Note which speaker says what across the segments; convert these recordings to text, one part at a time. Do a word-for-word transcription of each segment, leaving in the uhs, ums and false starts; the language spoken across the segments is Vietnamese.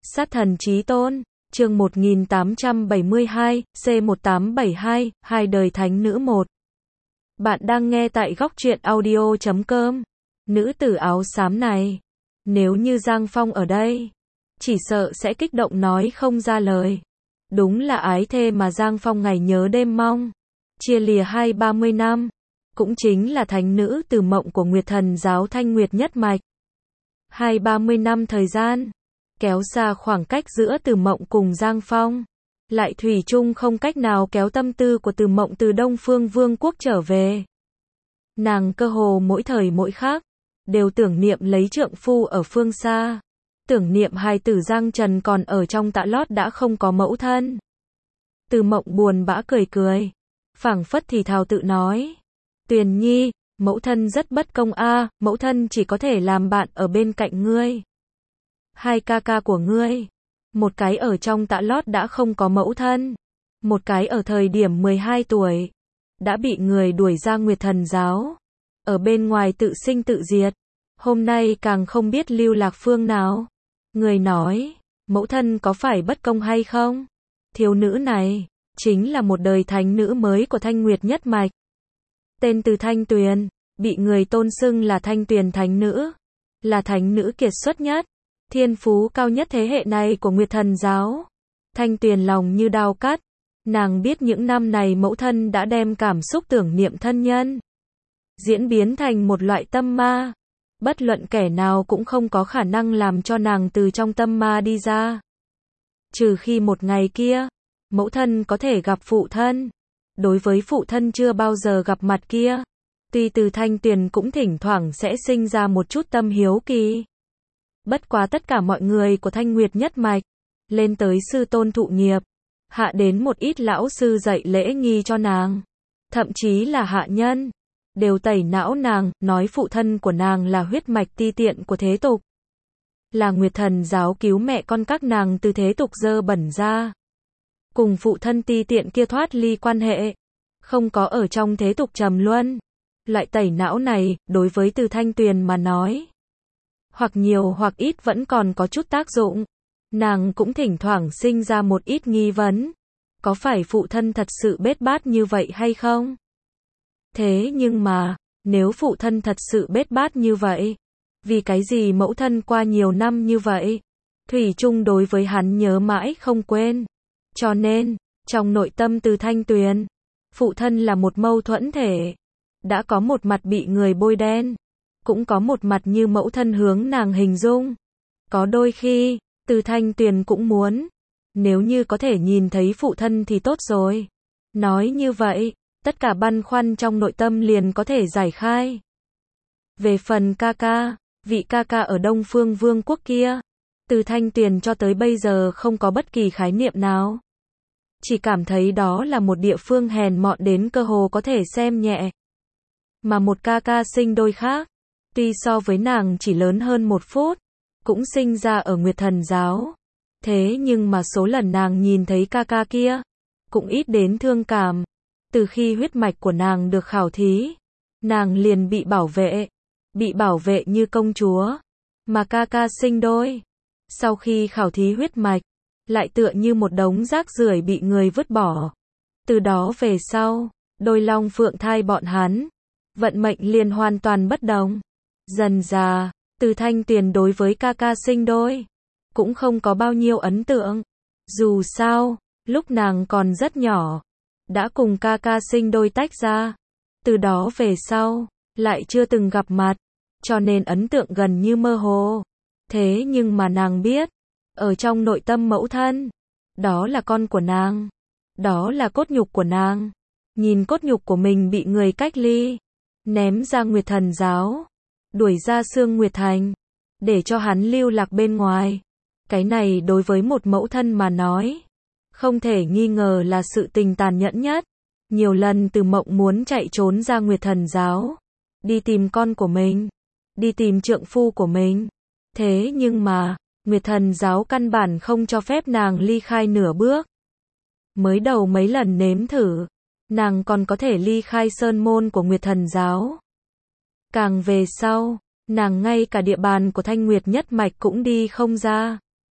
Speaker 1: Sát thần chí tôn, chương một nghìn tám trăm bảy mươi hai, C một tám bảy hai, hai đời thánh nữ một. Bạn đang nghe tại góc truyện audio chấm com. Nữ tử áo xám này, nếu như Giang Phong ở đây, chỉ sợ sẽ kích động nói không ra lời. Đúng là ái thê mà Giang Phong ngày nhớ đêm mong. Chia lìa hai ba mươi năm, cũng chính là thánh nữ từ mộng của Nguyệt Thần giáo Thanh Nguyệt nhất mạch. Hai ba mươi năm thời gian, kéo xa khoảng cách giữa Từ Mộng cùng Giang Phong, lại thủy chung không cách nào kéo tâm tư của Từ Mộng từ Đông Phương Vương quốc trở về. Nàng cơ hồ mỗi thời mỗi khắc đều tưởng niệm lấy trượng phu ở phương xa, tưởng niệm hai tử Giang Trần còn ở trong tạ lót đã không có mẫu thân. Từ Mộng buồn bã cười cười, phảng phất thì thào tự nói: Tuyền Nhi, mẫu thân rất bất công a, mẫu thân chỉ có thể làm bạn ở bên cạnh ngươi. Hai ca ca của ngươi, một cái ở trong tạ lót đã không có mẫu thân, một cái ở thời điểm mười hai tuổi, đã bị người đuổi ra Nguyệt Thần giáo, ở bên ngoài tự sinh tự diệt, hôm nay càng không biết lưu lạc phương nào. Người nói, mẫu thân có phải bất công hay không? Thiếu nữ này, chính là một đời thánh nữ mới của Thanh Nguyệt nhất mạch. Tên từ Thanh Tuyền, bị người tôn xưng là Thanh Tuyền thánh nữ, là thánh nữ kiệt xuất nhất, thiên phú cao nhất thế hệ này của Nguyệt Thần giáo. Thanh Tuyền lòng như đao cắt, nàng biết những năm này mẫu thân đã đem cảm xúc tưởng niệm thân nhân diễn biến thành một loại tâm ma, bất luận kẻ nào cũng không có khả năng làm cho nàng từ trong tâm ma đi ra. Trừ khi một ngày kia, mẫu thân có thể gặp phụ thân. Đối với phụ thân chưa bao giờ gặp mặt kia, tuy từ Thanh Tuyền cũng thỉnh thoảng sẽ sinh ra một chút tâm hiếu kỳ. Bất quá tất cả mọi người của Thanh Nguyệt nhất mạch, lên tới sư tôn thụ nghiệp, hạ đến một ít lão sư dạy lễ nghi cho nàng, thậm chí là hạ nhân, đều tẩy não nàng, nói phụ thân của nàng là huyết mạch ti tiện của thế tục, là Nguyệt Thần giáo cứu mẹ con các nàng từ thế tục dơ bẩn ra, cùng phụ thân ti tiện kia thoát ly quan hệ, không có ở trong thế tục trầm luân. Loại tẩy não này, đối với Từ Thanh Tuyền mà nói, hoặc nhiều hoặc ít vẫn còn có chút tác dụng. Nàng cũng thỉnh thoảng sinh ra một ít nghi vấn, có phải phụ thân thật sự bết bát như vậy hay không? Thế nhưng mà, nếu phụ thân thật sự bết bát như vậy, vì cái gì mẫu thân qua nhiều năm như vậy, thủy chung đối với hắn nhớ mãi không quên? Cho nên, trong nội tâm Từ Thanh Tuyền, phụ thân là một mâu thuẫn thể, đã có một mặt bị người bôi đen, cũng có một mặt như mẫu thân hướng nàng hình dung. Có đôi khi, Từ Thanh Tuyền cũng muốn, nếu như có thể nhìn thấy phụ thân thì tốt rồi. Nói như vậy, tất cả băn khoăn trong nội tâm liền có thể giải khai. Về phần ca ca, vị ca ca ở Đông Phương Vương quốc kia, Từ Thanh Tuyền cho tới bây giờ không có bất kỳ khái niệm nào. Chỉ cảm thấy đó là một địa phương hèn mọn đến cơ hồ có thể xem nhẹ. Mà một ca ca sinh đôi khác, tuy so với nàng chỉ lớn hơn một phút, cũng sinh ra ở Nguyệt Thần giáo. Thế nhưng mà số lần nàng nhìn thấy ca ca kia, cũng ít đến thương cảm. Từ khi huyết mạch của nàng được khảo thí, nàng liền bị bảo vệ, bị bảo vệ như công chúa. Mà ca ca sinh đôi, sau khi khảo thí huyết mạch, lại tựa như một đống rác rưởi bị người vứt bỏ. Từ đó về sau, đôi long phượng thai bọn hắn, vận mệnh liền hoàn toàn bất đồng. Dần dà, Từ Thanh Tuyền đối với ca ca sinh đôi, cũng không có bao nhiêu ấn tượng. Dù sao, lúc nàng còn rất nhỏ, đã cùng ca ca sinh đôi tách ra. Từ đó về sau, lại chưa từng gặp mặt, cho nên ấn tượng gần như mơ hồ. Thế nhưng mà nàng biết, ở trong nội tâm mẫu thân, đó là con của nàng, đó là cốt nhục của nàng. Nhìn cốt nhục của mình bị người cách ly, ném ra Nguyệt Thần giáo, đuổi ra Sương Nguyệt Thành, để cho hắn lưu lạc bên ngoài. Cái này đối với một mẫu thân mà nói, không thể nghi ngờ là sự tình tàn nhẫn nhất. Nhiều lần Từ Mộng muốn chạy trốn ra Nguyệt Thần giáo, đi tìm con của mình, đi tìm trượng phu của mình. Thế nhưng mà, Nguyệt Thần giáo căn bản không cho phép nàng ly khai nửa bước. Mới đầu mấy lần nếm thử, nàng còn có thể ly khai sơn môn của Nguyệt Thần giáo. Càng về sau, nàng ngay cả địa bàn của Thanh Nguyệt nhất mạch cũng đi không ra.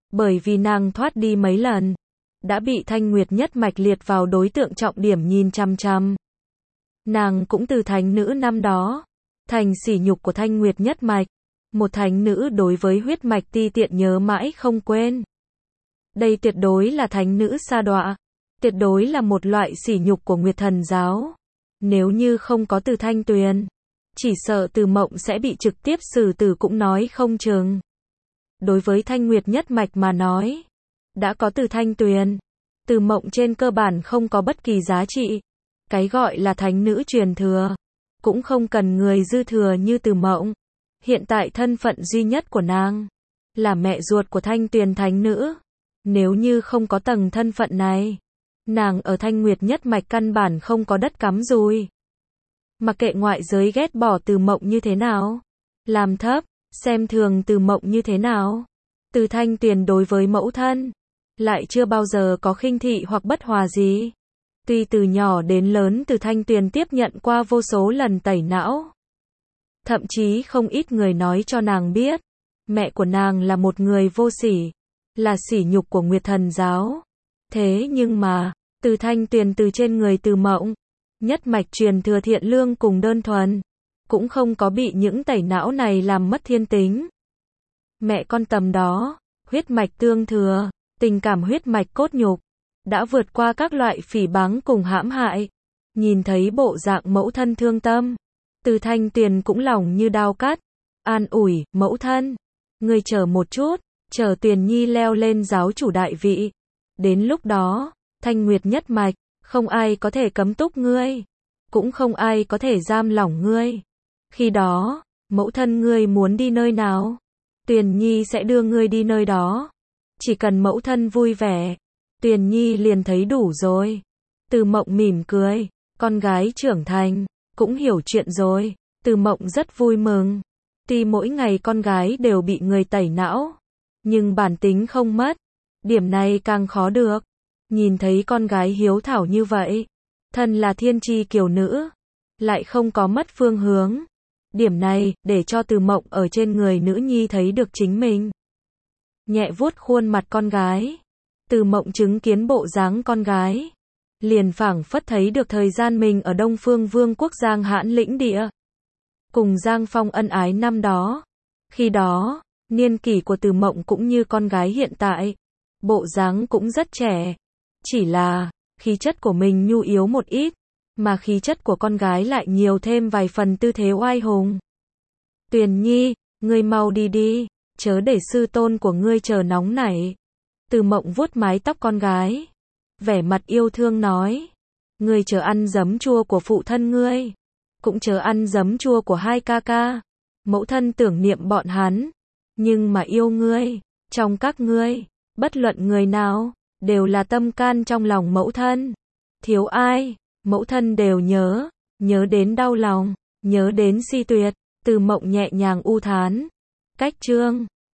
Speaker 1: Bởi vì nàng thoát đi mấy lần, đã bị Thanh Nguyệt nhất mạch liệt vào đối tượng trọng điểm nhìn chăm chăm. Nàng cũng từ thánh nữ năm đó, thành sỉ nhục của Thanh Nguyệt nhất mạch. Một thánh nữ đối với huyết mạch ti tiện nhớ mãi không quên. Đây tuyệt đối là thánh nữ sa đọa. Tuyệt đối là một loại sỉ nhục của Nguyệt Thần giáo. Nếu như không có Từ Thanh Tuyền, chỉ sợ Từ Mộng sẽ bị trực tiếp xử tử cũng nói không chừng. Đối với Thanh Nguyệt nhất mạch mà nói, đã có Từ Thanh Tuyền, Từ Mộng trên cơ bản không có bất kỳ giá trị. Cái gọi là thánh nữ truyền thừa, cũng không cần người dư thừa như Từ Mộng. Hiện tại thân phận duy nhất của nàng, là mẹ ruột của Thanh Tuyền thánh nữ. Nếu như không có tầng thân phận này, nàng ở Thanh Nguyệt nhất mạch căn bản không có đất cắm rùi. Mặc kệ ngoại giới ghét bỏ Từ Mộng như thế nào, làm thấp, xem thường Từ Mộng như thế nào, Từ Thanh Tuyền đối với mẫu thân, lại chưa bao giờ có khinh thị hoặc bất hòa gì. Tuy từ nhỏ đến lớn Từ Thanh Tuyền tiếp nhận qua vô số lần tẩy não. Thậm chí không ít người nói cho nàng biết, mẹ của nàng là một người vô sỉ, là sỉ nhục của Nguyệt Thần giáo. Thế nhưng mà, Từ Thanh Tuyền từ trên người Từ Mộng, nhất mạch truyền thừa thiện lương cùng đơn thuần, cũng không có bị những tẩy não này làm mất thiên tính. Mẹ con tầm đó, huyết mạch tương thừa, tình cảm huyết mạch cốt nhục, đã vượt qua các loại phỉ báng cùng hãm hại. Nhìn thấy bộ dạng mẫu thân thương tâm, Từ Thanh Tuyền cũng lòng như đao cắt, an ủi, mẫu thân, ngươi chờ một chút, chờ Tuyền Nhi leo lên giáo chủ đại vị. Đến lúc đó, Thanh Nguyệt nhất mạch, không ai có thể cấm túc ngươi, cũng không ai có thể giam lỏng ngươi. Khi đó, mẫu thân ngươi muốn đi nơi nào, Tuyền Nhi sẽ đưa ngươi đi nơi đó. Chỉ cần mẫu thân vui vẻ, Tuyền Nhi liền thấy đủ rồi. Từ Mộng mỉm cười, con gái trưởng thành, cũng hiểu chuyện rồi. Từ Mộng rất vui mừng. Tuy mỗi ngày con gái đều bị người tẩy não, nhưng bản tính không mất. Điểm này càng khó được. Nhìn thấy con gái hiếu thảo như vậy, thân là thiên tri kiều nữ, lại không có mất phương hướng. Điểm này, để cho Từ Mộng ở trên người nữ nhi thấy được chính mình. Nhẹ vuốt khuôn mặt con gái, Từ Mộng chứng kiến bộ dáng con gái, liền phảng phất thấy được thời gian mình ở Đông Phương Vương quốc Giang Hãn lĩnh địa. Cùng Giang Phong ân ái năm đó. Khi đó, niên kỷ của Từ Mộng cũng như con gái hiện tại. Bộ dáng cũng rất trẻ. Chỉ là, khí chất của mình nhu yếu một ít, mà khí chất của con gái lại nhiều thêm vài phần tư thế oai hùng. Tuyền Nhi, ngươi mau đi đi, chớ để sư tôn của ngươi chờ nóng nảy. Từ Mộng vuốt mái tóc con gái, vẻ mặt yêu thương nói, ngươi chớ ăn giấm chua của phụ thân ngươi, cũng chớ ăn giấm chua của hai ca ca. Mẫu thân tưởng niệm bọn hắn, nhưng mà yêu ngươi, trong các ngươi, bất luận người nào, đều là tâm can trong lòng mẫu thân. Thiếu ai, mẫu thân đều nhớ, nhớ đến đau lòng, nhớ đến si tuyệt. Từ Mộng nhẹ nhàng u thán. Cách chương